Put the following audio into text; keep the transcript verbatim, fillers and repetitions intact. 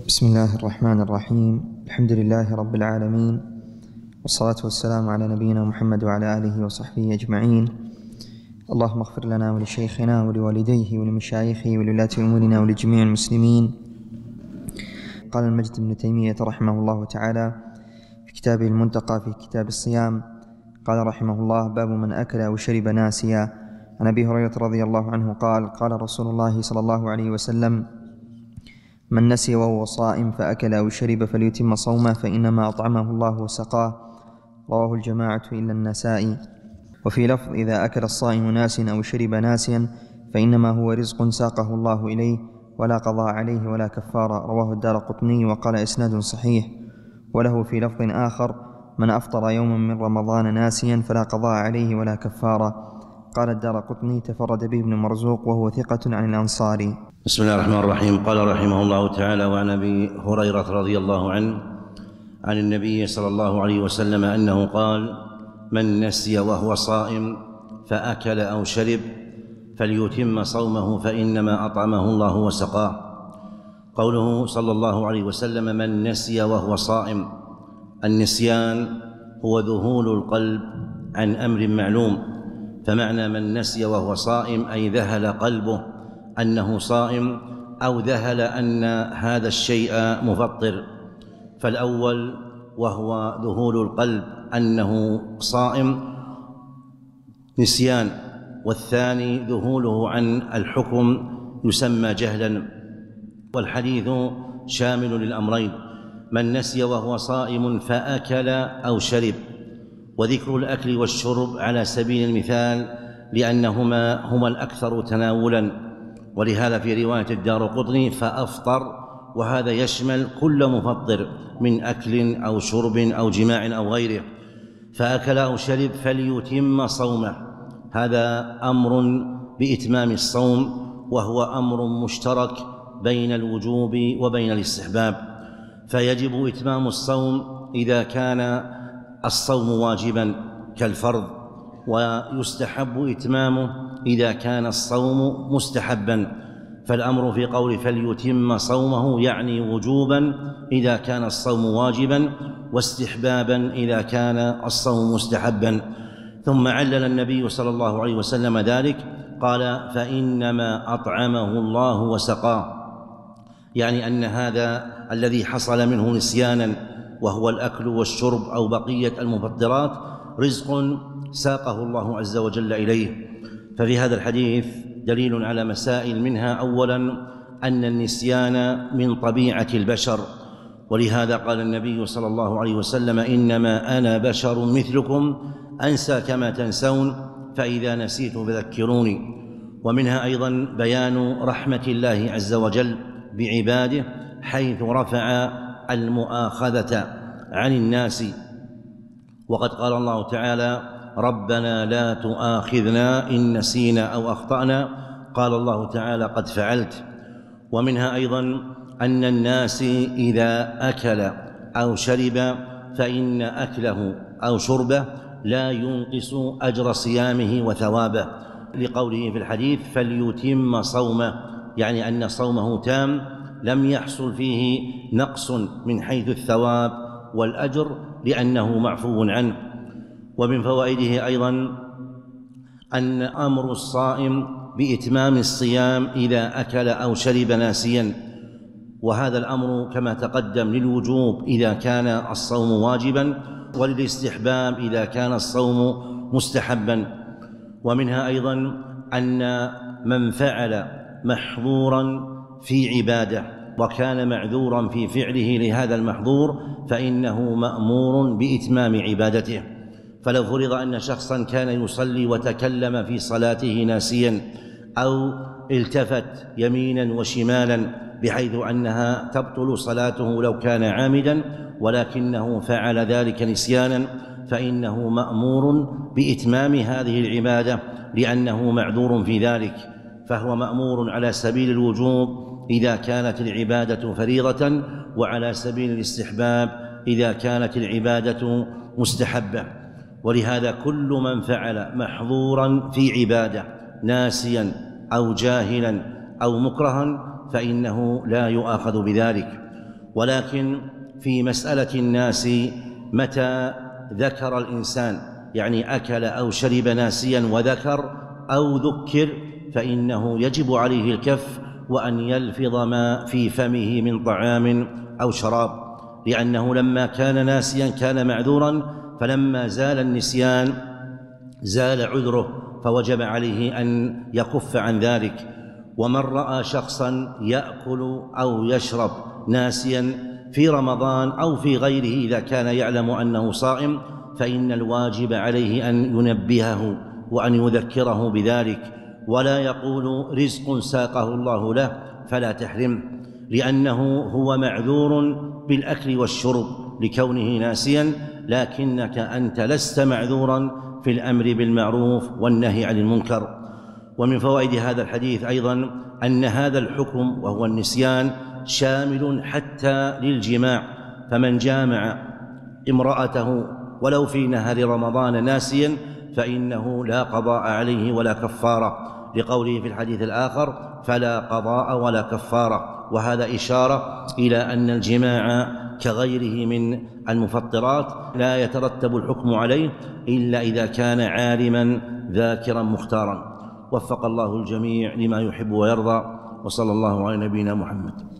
بسم الله الرحمن الرحيم. الحمد لله رب العالمين، والصلاة والسلام على نبينا محمد وعلى آله وصحبه أجمعين. اللهم اغفر لنا ولشيخنا ولوالديه ولمشايخه ولولاة أمورنا ولجميع المسلمين. قال المجد بن تيمية رحمه الله تعالى في كتابه المنتقى في كتاب الصيام، قال رحمه الله: باب من أكل أو شرب ناسيا. عن أبي هريرة رضي الله عنه قال: قال رسول الله صلى الله عليه وسلم: من نسي وهو صائم فأكل أو شرب فليتم صومه فإنما أطعمه الله وسقاه. رواه الجماعة إلا النسائي. وفي لفظ: إذا أكل الصائم ناس أو شرب ناسيا فإنما هو رزق ساقه الله إليه ولا قضاء عليه ولا كفارة. رواه الدارقطني وقال إسناد صحيح. وله في لفظ آخر: من أفطر يوما من رمضان ناسيا فلا قضاء عليه ولا كفارة. قال الدارقطني: تفرد به ابن مرزوق وهو ثقة عن الأنصاري. بسم الله الرحمن الرحيم. قال رحمه الله تعالى: وعن أبي هريرة رضي الله عنه عن النبي صلى الله عليه وسلم أنه قال: من نسي وهو صائم فأكل أو شرب فليتم صومه فإنما أطعمه الله وسقاه. قوله صلى الله عليه وسلم: من نسي وهو صائم، النسيان هو ذهول القلب عن أمر معلوم، فمعنى من نسي وهو صائم أي ذهل قلبه أنه صائم، أو ذهل أن هذا الشيء مفطر. فالأول وهو ذهول القلب أنه صائم نسيان، والثاني ذهوله عن الحكم يسمى جهلا. والحديث شامل للأمرين: من نسي وهو صائم فأكل أو شرب. وذكر الأكل والشرب على سبيل المثال لأنهما هما الأكثر تناولا، ولهذا في رواية الدارقطني: فأفطر، وهذا يشمل كل مفطر من أكل أو شرب أو جماع أو غيره. فأكل أو شرب فليتم صومه، هذا أمر بإتمام الصوم، وهو أمر مشترك بين الوجوب وبين الاستحباب. فيجب إتمام الصوم إذا كان الصوم واجبا كالفرض، ويستحب إتمامه إذا كان الصوم مستحبا. فالأمر في قول فليتم صومه يعني وجوبا إذا كان الصوم واجبا، واستحبابا إذا كان الصوم مستحبا. ثم علل النبي صلى الله عليه وسلم ذلك، قال: فإنما أطعمه الله وسقاه، يعني أن هذا الذي حصل منه نسيانا وهو الأكل والشرب أو بقية المفطرات رزق ساقه الله عز وجل إليه. ففي هذا الحديث دليل على مسائل، منها أولا أن النسيان من طبيعة البشر، ولهذا قال النبي صلى الله عليه وسلم: إنما أنا بشر مثلكم أنسى كما تنسون فإذا نسيت فذكروني. ومنها أيضا بيان رحمة الله عز وجل بعباده، حيث رفع المؤاخذة عن الناس، وقد قال الله تعالى: ربنا لا تؤاخذنا إن نسينا أو أخطأنا. قال الله تعالى: قد فعلت. ومنها أيضا أن الناس إذا أكل أو شرب فإن أكله أو شربه لا ينقص أجر صيامه وثوابه، لقوله في الحديث: فليتم صومه، يعني أن صومه تام لم يحصل فيه نقص من حيث الثواب والأجر لأنه معفو عنه. ومن فوائده أيضا أن أمر الصائم بإتمام الصيام إذا أكل أو شرب ناسيا، وهذا الأمر كما تقدم للوجوب إذا كان الصوم واجبا، وللاستحباب إذا كان الصوم مستحبا. ومنها أيضا أن من فعل محظورا في عبادة وكان معذورا في فعله لهذا المحظور فإنه مأمور بإتمام عبادته. فلو فرض أن شخصا كان يصلي وتكلم في صلاته ناسيا، أو التفت يمينا وشمالا بحيث أنها تبطل صلاته لو كان عامدا، ولكنه فعل ذلك نسيانا، فإنه مأمور بإتمام هذه العبادة لأنه معذور في ذلك. فهو مأمور على سبيل الوجوب إذا كانت العبادة فريضة، وعلى سبيل الاستحباب إذا كانت العبادة مستحبة. ولهذا كل من فعل محظورا في عبادة ناسيا أو جاهلا أو مكرها فإنه لا يؤاخذ بذلك. ولكن في مسألة الناس متى ذكر الإنسان، يعني أكل أو شرب ناسيا وذكر أو ذكر، فإنه يجب عليه الكف وأن يلفظ ما في فمه من طعام أو شراب، لأنه لما كان ناسيا كان معذورا، فلما زال النسيان زال عذره، فوجب عليه أن يكف عن ذلك. ومن رأى شخصا يأكل أو يشرب ناسيا في رمضان أو في غيره إذا كان يعلم أنه صائم، فإن الواجب عليه أن ينبهه وأن يذكره بذلك، ولا يقول رزق ساقه الله له فلا تحرمه، لأنه هو معذور بالأكل والشرب لكونه ناسيا، لكنك أنت لست معذورا في الأمر بالمعروف والنهي عن المنكر. ومن فوائد هذا الحديث أيضا أن هذا الحكم وهو النسيان شامل حتى للجماع، فمن جامع امرأته ولو في نهار رمضان ناسيا فإنه لا قضاء عليه ولا كفارة، لقوله في الحديث الآخر فلا قضاء ولا كفارة. وهذا إشارة إلى أن الجماع كغيره من المفطرات لا يترتب الحكم عليه إلا إذا كان عالما ذاكرا مختارا. وفق الله الجميع لما يحب ويرضى، وصلى الله على نبينا محمد.